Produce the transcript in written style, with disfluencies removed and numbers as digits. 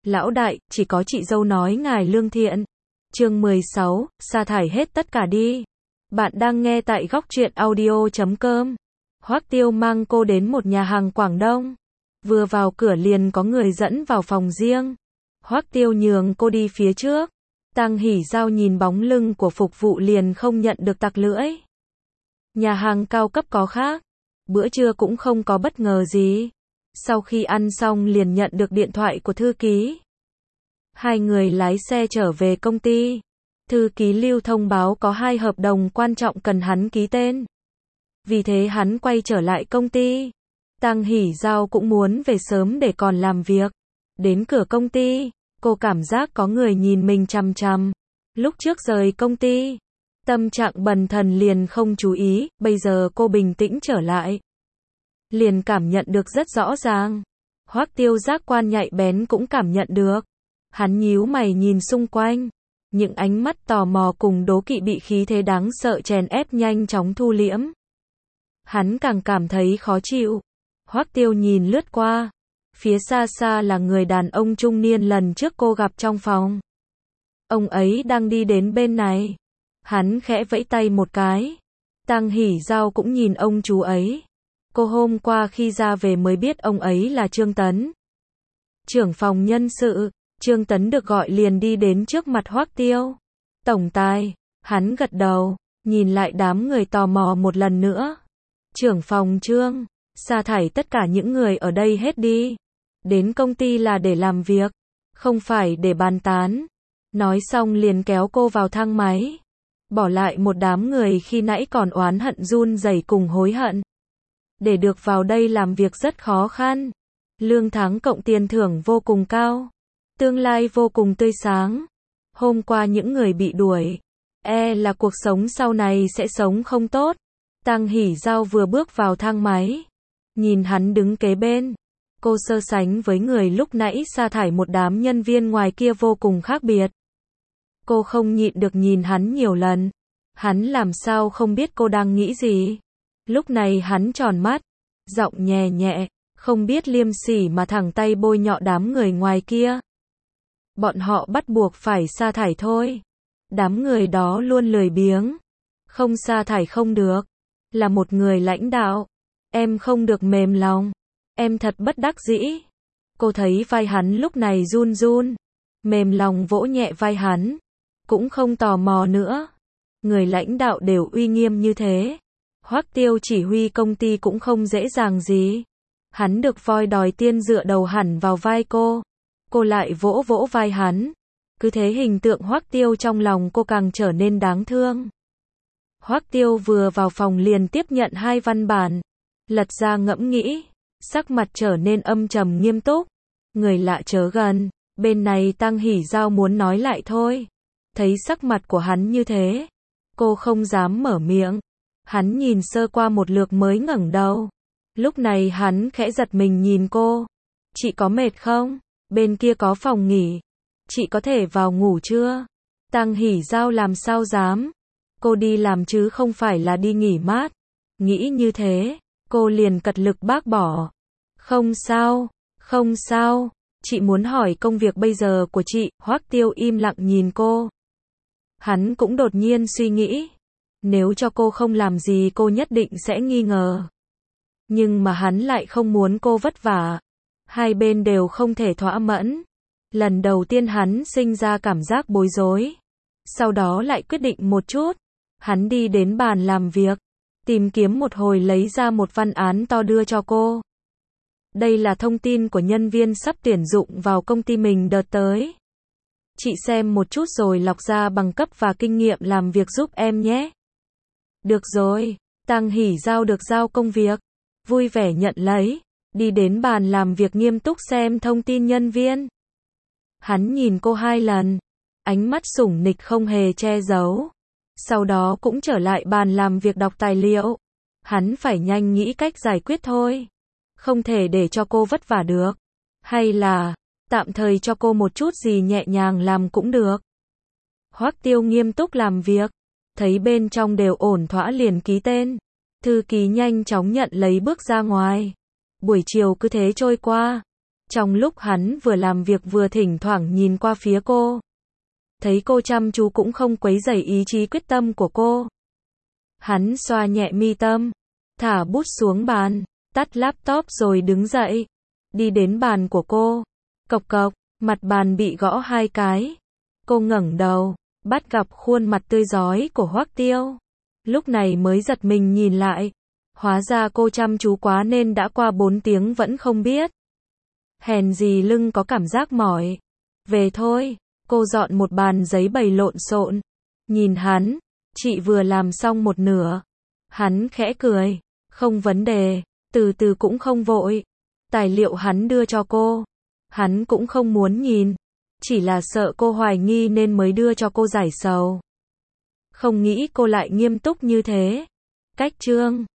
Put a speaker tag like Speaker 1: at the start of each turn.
Speaker 1: Lão đại, chỉ có chị dâu nói ngài lương thiện. Chương 16, sa thải hết tất cả đi. Bạn đang nghe tại góc truyện audio.com. Hoắc Tiêu mang cô đến một nhà hàng Quảng Đông. Vừa vào cửa liền có người dẫn vào phòng riêng. Hoắc Tiêu nhường cô đi phía trước. Tăng Hỷ Giao nhìn bóng lưng của phục vụ liền không nhận được tặc lưỡi. Nhà hàng cao cấp có khác. Bữa trưa cũng không có bất ngờ gì. Sau khi ăn xong liền nhận được điện thoại của thư ký. Hai người lái xe trở về công ty. Thư ký Lưu thông báo có 2 hợp đồng quan trọng cần hắn ký tên. Vì thế hắn quay trở lại công ty. Tăng Hỷ Giao cũng muốn về sớm để còn làm việc. Đến cửa công ty, cô cảm giác có người nhìn mình chằm chằm. Lúc trước rời công ty, tâm trạng bần thần liền không chú ý, bây giờ cô bình tĩnh trở lại. Liền cảm nhận được rất rõ ràng. Hoắc Tiêu giác quan nhạy bén cũng cảm nhận được. Hắn nhíu mày nhìn xung quanh. Những ánh mắt tò mò cùng đố kỵ bị khí thế đáng sợ chèn ép nhanh chóng thu liễm. Hắn càng cảm thấy khó chịu. Hoắc Tiêu nhìn lướt qua. Phía xa xa là người đàn ông trung niên lần trước cô gặp trong phòng. Ông ấy đang đi đến bên này. Hắn khẽ vẫy tay một cái. Tăng Hỷ Giao cũng nhìn ông chú ấy. Cô hôm qua khi ra về mới biết ông ấy là Trương Tấn. Trưởng phòng nhân sự. Trương Tấn được gọi liền đi đến trước mặt Hoắc Tiêu. Tổng tài. Hắn gật đầu, nhìn lại đám người tò mò một lần nữa. Trưởng phòng Trương, sa thải tất cả những người ở đây hết đi. Đến công ty là để làm việc, không phải để bàn tán. Nói xong liền kéo cô vào thang máy. Bỏ lại một đám người khi nãy còn oán hận run rẩy cùng hối hận. Để được vào đây làm việc rất khó khăn. Lương tháng cộng tiền thưởng vô cùng cao. Tương lai vô cùng tươi sáng. Hôm qua những người bị đuổi, là cuộc sống sau này sẽ sống không tốt. Tăng Hỷ Giao vừa bước vào thang máy, nhìn hắn đứng kế bên. Cô so sánh với người lúc nãy sa thải một đám nhân viên ngoài kia vô cùng khác biệt. Cô không nhịn được nhìn hắn nhiều lần. Hắn làm sao không biết cô đang nghĩ gì. Lúc này hắn tròn mắt, giọng nhẹ nhẹ, không biết liêm sỉ mà thẳng tay bôi nhọ đám người ngoài kia. Bọn họ bắt buộc phải sa thải thôi. Đám người đó luôn lười biếng. Không sa thải không được. Là một người lãnh đạo. Em không được mềm lòng. Em thật bất đắc dĩ. Cô thấy vai hắn lúc này run run. Mềm lòng vỗ nhẹ vai hắn. Cũng không tò mò nữa. Người lãnh đạo đều uy nghiêm như thế. Hoắc Tiêu chỉ huy công ty cũng không dễ dàng gì. Hắn được voi đòi tiên dựa đầu hẳn vào vai cô. Cô lại vỗ vỗ vai hắn. Cứ thế hình tượng Hoắc Tiêu trong lòng cô càng trở nên đáng thương. Hoắc Tiêu vừa vào phòng liền tiếp nhận 2 văn bản. Lật ra ngẫm nghĩ. Sắc mặt trở nên âm trầm nghiêm túc. Người lạ chớ gần. Bên này Tăng Hỷ Giao muốn nói lại thôi. Thấy sắc mặt của hắn như thế. Cô không dám mở miệng. Hắn nhìn sơ qua một lượt mới ngẩng đầu. Lúc này hắn khẽ giật mình nhìn cô. Chị có mệt không? Bên kia có phòng nghỉ. Chị có thể vào ngủ chưa? Tăng Hỷ Giao làm sao dám. Cô đi làm chứ không phải là đi nghỉ mát. Nghĩ như thế, cô liền cật lực bác bỏ. Không sao, không sao. Chị muốn hỏi công việc bây giờ của chị. Hoắc Tiêu im lặng nhìn cô. Hắn cũng đột nhiên suy nghĩ. Nếu cho cô không làm gì cô nhất định sẽ nghi ngờ. Nhưng mà hắn lại không muốn cô vất vả. Hai bên đều không thể thỏa mãn. Lần đầu tiên hắn sinh ra cảm giác bối rối. Sau đó lại quyết định một chút. Hắn đi đến bàn làm việc. Tìm kiếm một hồi lấy ra một văn án to đưa cho cô. Đây là thông tin của nhân viên sắp tuyển dụng vào công ty mình đợt tới. Chị xem một chút rồi lọc ra bằng cấp và kinh nghiệm làm việc giúp em nhé. Được rồi. Tăng Hỷ Giao được giao công việc. Vui vẻ nhận lấy. Đi đến bàn làm việc nghiêm túc xem thông tin nhân viên. Hắn nhìn cô 2 lần. Ánh mắt sủng nịch không hề che giấu. Sau đó cũng trở lại bàn làm việc đọc tài liệu. Hắn phải nhanh nghĩ cách giải quyết thôi. Không thể để cho cô vất vả được. Hay là, tạm thời cho cô một chút gì nhẹ nhàng làm cũng được. Hoắc Tiêu nghiêm túc làm việc. Thấy bên trong đều ổn thỏa liền ký tên. Thư ký nhanh chóng nhận lấy bước ra ngoài. Buổi chiều cứ thế trôi qua. Trong lúc hắn vừa làm việc vừa thỉnh thoảng nhìn qua phía cô. Thấy cô chăm chú cũng không quấy rầy ý chí quyết tâm của cô. Hắn xoa nhẹ mi tâm, thả bút xuống bàn, tắt laptop rồi đứng dậy. Đi đến bàn của cô. Cộc cộc, mặt bàn bị gõ 2 cái. Cô ngẩng đầu, bắt gặp khuôn mặt tươi rói của Hoắc Tiêu. Lúc này mới giật mình nhìn lại. Hóa ra cô chăm chú quá nên đã qua 4 tiếng vẫn không biết. Hèn gì lưng có cảm giác mỏi. Về thôi, cô dọn một bàn giấy bày lộn xộn. Nhìn hắn, chị vừa làm xong một nửa. Hắn khẽ cười, không vấn đề, từ từ cũng không vội. Tài liệu hắn đưa cho cô, hắn cũng không muốn nhìn. Chỉ là sợ cô hoài nghi nên mới đưa cho cô giải sầu. Không nghĩ cô lại nghiêm túc như thế. Cách chương